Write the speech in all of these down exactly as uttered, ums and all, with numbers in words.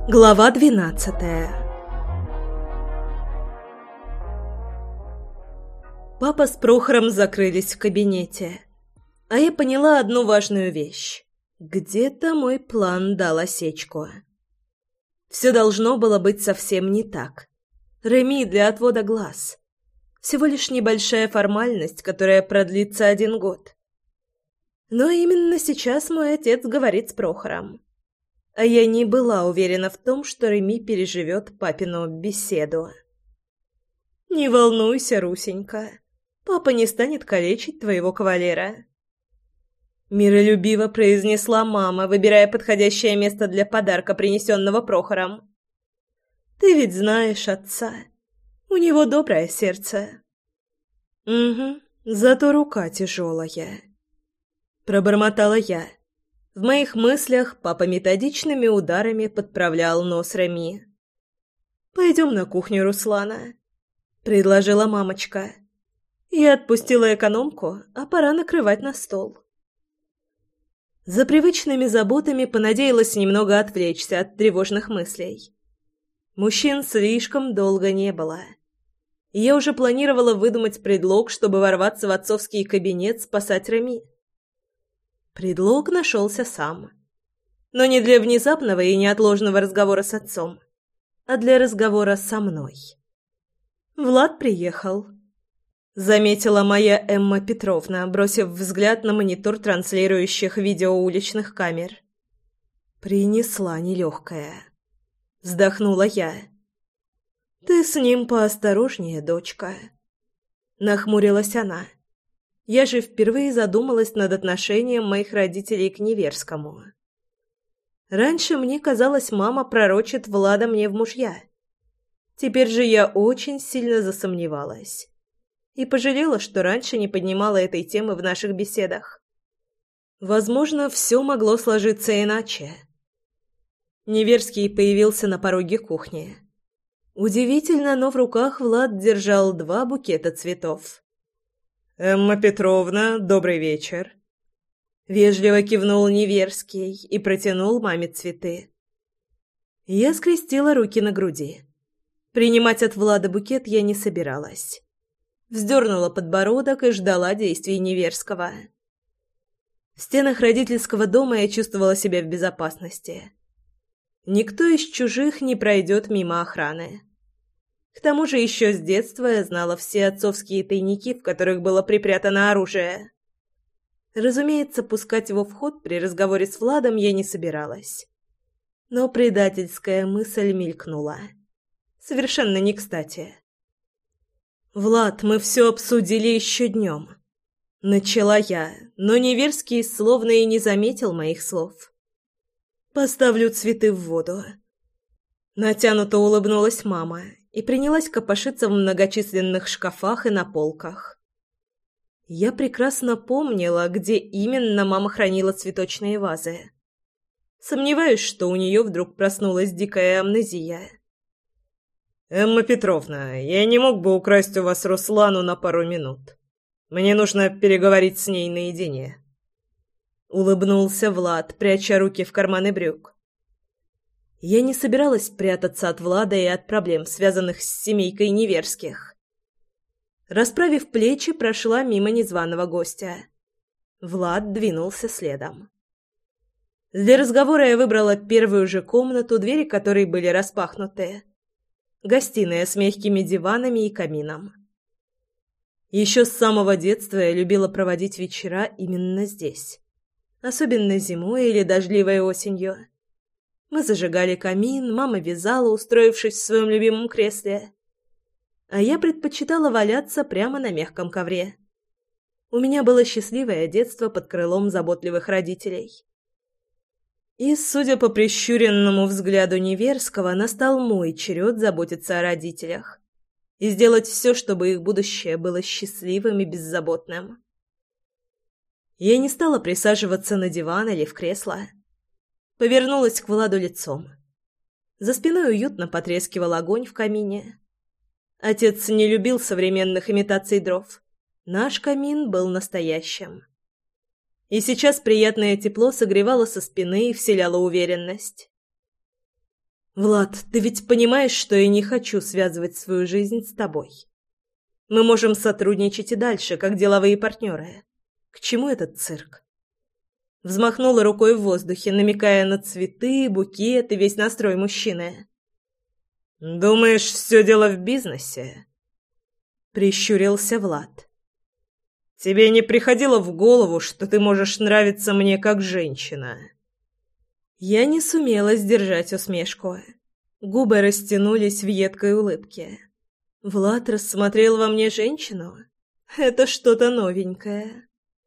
Глава двенадцатая. Папа с Прохором закрылись в кабинете, а я поняла одну важную вещь. Где-то мой план дал осечку. Все должно было быть совсем не так. Реми для отвода глаз. Всего лишь небольшая формальность, которая продлится один год. Но именно сейчас мой отец говорит с Прохором. А я не была уверена в том, что Реми переживет папину беседу. «Не волнуйся, Русенька, папа не станет калечить твоего кавалера», — миролюбиво произнесла мама, выбирая подходящее место для подарка, принесенного Прохором. «Ты ведь знаешь отца. У него доброе сердце». «Угу, зато рука тяжелая», — пробормотала я. В моих мыслях папа методичными ударами подправлял нос Реми. «Пойдем на кухню Руслана», — предложила мамочка. Я отпустила экономку, а пора накрывать на стол. За привычными заботами понадеялась немного отвлечься от тревожных мыслей. Мужчин слишком долго не было. Я уже планировала выдумать предлог, чтобы ворваться в отцовский кабинет спасать Реми. Предлог нашелся сам. Но не для внезапного и неотложного разговора с отцом, а для разговора со мной. «Влад приехал», — заметила моя Эмма Петровна, бросив взгляд на монитор транслирующих видео уличных камер. «Принесла нелегкая», — вздохнула я. «Ты с ним поосторожнее, дочка», — нахмурилась она. Я же впервые задумалась над отношением моих родителей к Неверскому. Раньше мне казалось, мама пророчит Влада мне в мужья. Теперь же я очень сильно засомневалась. И пожалела, что раньше не поднимала этой темы в наших беседах. Возможно, все могло сложиться иначе. Неверский появился на пороге кухни. Удивительно, но в руках Влад держал два букета цветов. «Эмма Петровна, добрый вечер!» Вежливо кивнул Неверский и протянул маме цветы. Я скрестила руки на груди. Принимать от Влада букет я не собиралась. Вздернула подбородок и ждала действий Неверского. В стенах родительского дома я чувствовала себя в безопасности. Никто из чужих не пройдет мимо охраны. К тому же еще с детства я знала все отцовские тайники, в которых было припрятано оружие. Разумеется, пускать его в ход при разговоре с Владом я не собиралась. Но предательская мысль мелькнула. Совершенно не кстати. «Влад, мы все обсудили еще днем», — начала я, но Неверский словно и не заметил моих слов. «Поставлю цветы в воду». Натянуто улыбнулась мама и принялась копошиться в многочисленных шкафах и на полках. Я прекрасно помнила, где именно мама хранила цветочные вазы. Сомневаюсь, что у нее вдруг проснулась дикая амнезия. «Эмма Петровна, я не мог бы украсть у вас Руслану на пару минут. Мне нужно переговорить с ней наедине». Улыбнулся Влад, пряча руки в карманы брюк. Я не собиралась прятаться от Влада и от проблем, связанных с семейкой Неверских. Расправив плечи, прошла мимо незваного гостя. Влад двинулся следом. Для разговора я выбрала первую же комнату, двери которой были распахнуты. Гостиная с мягкими диванами и камином. Еще с самого детства я любила проводить вечера именно здесь. Особенно зимой или дождливой осенью. Мы зажигали камин, мама вязала, устроившись в своем любимом кресле. А я предпочитала валяться прямо на мягком ковре. У меня было счастливое детство под крылом заботливых родителей. И, судя по прищуренному взгляду Неверского, настал мой черед заботиться о родителях и сделать все, чтобы их будущее было счастливым и беззаботным. Я не стала присаживаться на диван или в кресло. Повернулась к Владу лицом. За спиной уютно потрескивал огонь в камине. Отец не любил современных имитаций дров. Наш камин был настоящим. И сейчас приятное тепло согревало со спины и вселяло уверенность. «Влад, ты ведь понимаешь, что я не хочу связывать свою жизнь с тобой? Мы можем сотрудничать и дальше, как деловые партнеры. К чему этот цирк?» Взмахнула рукой в воздухе, намекая на цветы, букет и весь настрой мужчины. «Думаешь, все дело в бизнесе?» Прищурился Влад. «Тебе не приходило в голову, что ты можешь нравиться мне как женщина?» Я не сумела сдержать усмешку. Губы растянулись в едкой улыбке. Влад рассмотрел во мне женщину? Это что-то новенькое.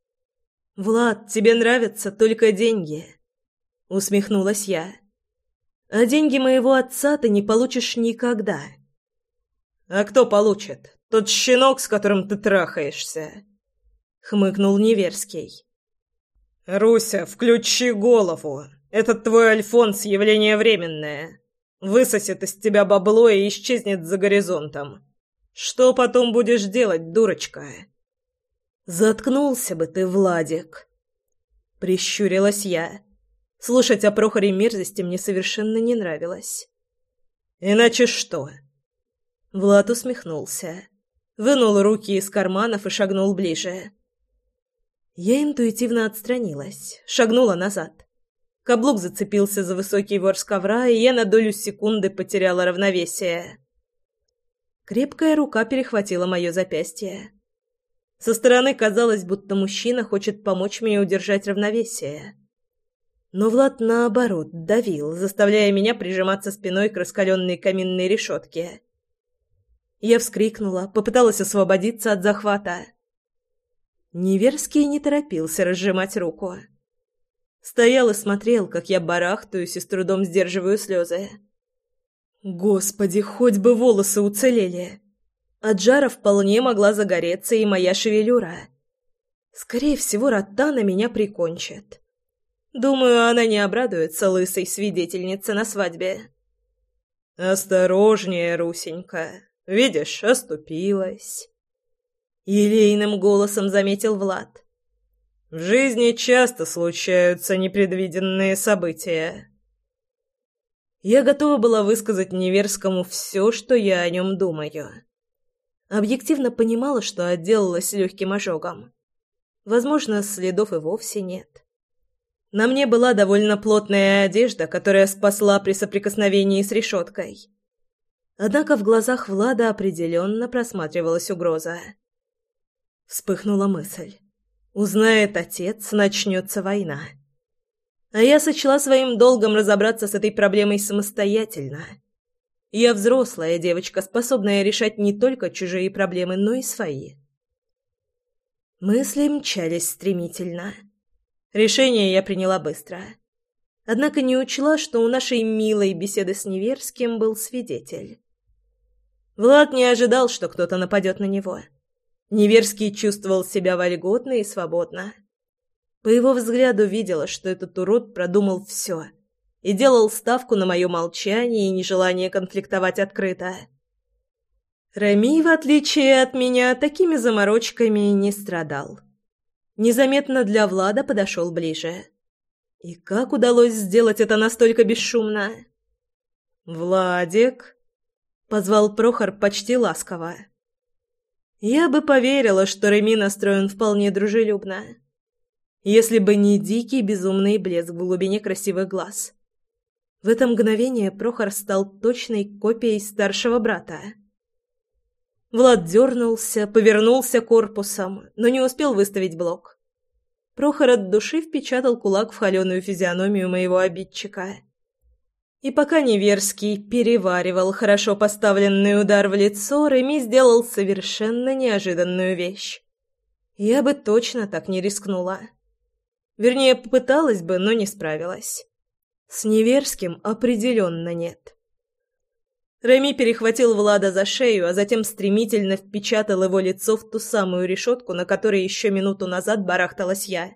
«Влад, тебе нравятся только деньги», — усмехнулась я. «А деньги моего отца ты не получишь никогда». «А кто получит? Тот щенок, с которым ты трахаешься?» — хмыкнул Неверский. «Руся, включи голову. Этот твой Альфонс — явление временное. Высосет из тебя бабло и исчезнет за горизонтом. Что потом будешь делать, дурочка?» «Заткнулся бы ты, Владик!» Прищурилась я. Слушать о Прохоре мерзости мне совершенно не нравилось. «Иначе что?» Влад усмехнулся. Вынул руки из карманов и шагнул ближе. Я интуитивно отстранилась, шагнула назад. Каблук зацепился за высокий ворс ковра, и я на долю секунды потеряла равновесие. Крепкая рука перехватила мое запястье. Со стороны казалось, будто мужчина хочет помочь мне удержать равновесие. Но Влад, наоборот, давил, заставляя меня прижиматься спиной к раскаленной каминной решетке. Я вскрикнула, попыталась освободиться от захвата. Неверский не торопился разжимать руку. Стоял и смотрел, как я барахтаюсь и с трудом сдерживаю слезы. Господи, хоть бы волосы уцелели. От жара вполне могла загореться и моя шевелюра. Скорее всего, Ротана меня прикончит. Думаю, она не обрадуется лысой свидетельнице на свадьбе. «Осторожнее, Русенька. Видишь, оступилась». Елейным голосом заметил Влад. «В жизни часто случаются непредвиденные события». Я готова была высказать Неверскому все, что я о нем думаю. Объективно понимала, что отделалась легким ожогом. Возможно, следов и вовсе нет. На мне была довольно плотная одежда, которая спасла при соприкосновении с решеткой. Однако в глазах Влада определенно просматривалась угроза. Вспыхнула мысль. Узнает отец, начнется война. А я сочла своим долгом разобраться с этой проблемой самостоятельно. Я взрослая девочка, способная решать не только чужие проблемы, но и свои. Мысли мчались стремительно. Решение я приняла быстро. Однако не учла, что у нашей милой беседы с Неверским был свидетель. Влад не ожидал, что кто-то нападет на него. Неверский чувствовал себя вольготно и свободно. По его взгляду видела, что этот урод продумал все и делал ставку на мое молчание и нежелание конфликтовать открыто. Реми, в отличие от меня, такими заморочками не страдал. Незаметно для Влада подошел ближе. И как удалось сделать это настолько бесшумно? «Владик!» — позвал Прохор почти ласково. Я бы поверила, что Реми настроен вполне дружелюбно, если бы не дикий безумный блеск в глубине красивых глаз. В это мгновение Прохор стал точной копией старшего брата. Влад дернулся, повернулся корпусом, но не успел выставить блок. Прохор от души впечатал кулак в холеную физиономию моего обидчика. И пока Неверский переваривал хорошо поставленный удар в лицо, Реми сделал совершенно неожиданную вещь. Я бы точно так не рискнула. Вернее, попыталась бы, но не справилась. С Неверским определенно нет. Реми перехватил Влада за шею, а затем стремительно впечатал его лицо в ту самую решетку, на которой еще минуту назад барахталась я.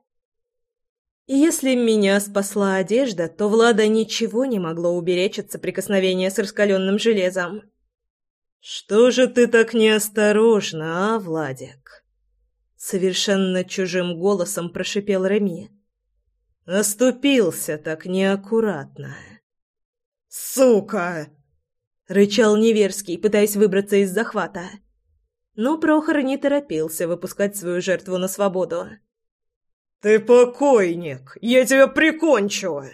И если меня спасла одежда, то Влада ничего не могло уберечь от соприкосновения с раскаленным железом. «Что же ты так неосторожна, а, Владик?» Совершенно чужим голосом прошипел Реми. «Оступился так неаккуратно. «Сука!» — рычал Неверский, пытаясь выбраться из захвата. Но Прохор не торопился выпускать свою жертву на свободу. «Ты покойник! Я тебя прикончу!»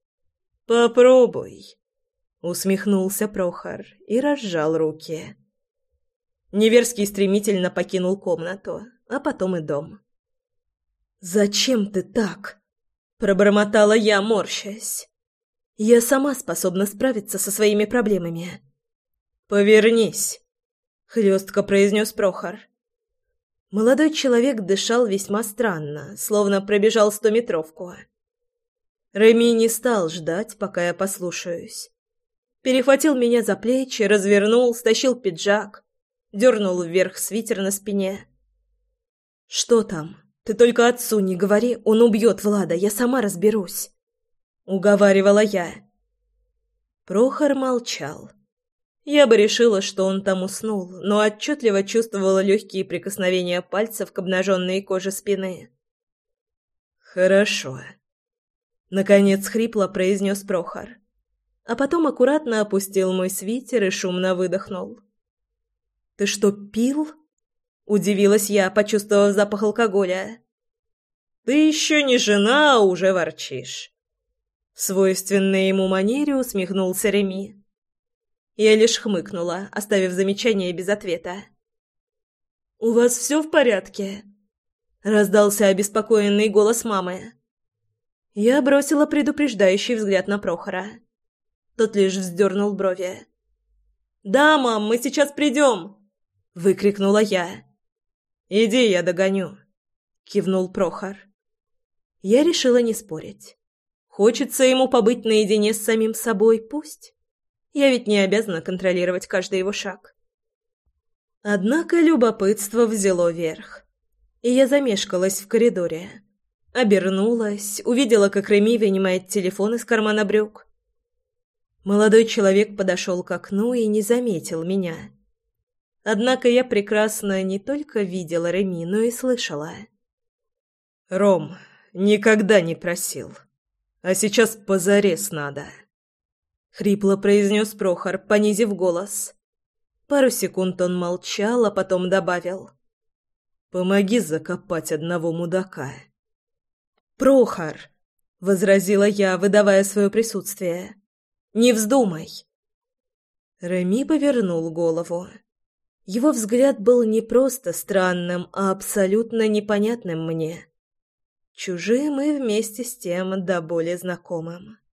«Попробуй!» — усмехнулся Прохор и разжал руки. Неверский стремительно покинул комнату, а потом и дом. «Зачем ты так?» — пробормотала я, морщась. «Я сама способна справиться со своими проблемами». «Повернись!» — хлестко произнес Прохор. Молодой человек дышал весьма странно, словно пробежал стометровку. Реми не стал ждать, пока я послушаюсь. Перехватил меня за плечи, развернул, стащил пиджак, дернул вверх свитер на спине. «Что там? Ты только отцу не говори, он убьет Влада, я сама разберусь», — уговаривала я. Прохор молчал. Я бы решила, что он там уснул, но отчетливо чувствовала легкие прикосновения пальцев к обнаженной коже спины. «Хорошо», — наконец хрипло произнес Прохор, а потом аккуратно опустил мой свитер и шумно выдохнул. «Ты что, пил?» — удивилась я, почувствовав запах алкоголя. «Ты еще не жена, а уже ворчишь». В свойственной ему манере усмехнулся Реми. Я лишь хмыкнула, оставив замечание без ответа. «У вас все в порядке?» — раздался обеспокоенный голос мамы. Я бросила предупреждающий взгляд на Прохора. Тот лишь вздернул брови. «Да, мам, мы сейчас придем!» — выкрикнула я. «Иди, я догоню», — кивнул Прохор. Я решила не спорить. Хочется ему побыть наедине с самим собой, пусть. Я ведь не обязана контролировать каждый его шаг. Однако любопытство взяло верх, и я замешкалась в коридоре. Обернулась, увидела, как Реми вынимает телефон из кармана брюк. Молодой человек подошел к окну и не заметил меня. Однако я прекрасно не только видела Реми, но и слышала. «Ром, никогда не просил. А сейчас позарез надо», — хрипло произнес Прохор, понизив голос. Пару секунд он молчал, а потом добавил: «Помоги закопать одного мудака». «Прохор», — возразила я, выдавая свое присутствие, — «не вздумай». Реми повернул голову. Его взгляд был не просто странным, а абсолютно непонятным мне. Чужим и вместе с тем до боли знакомым.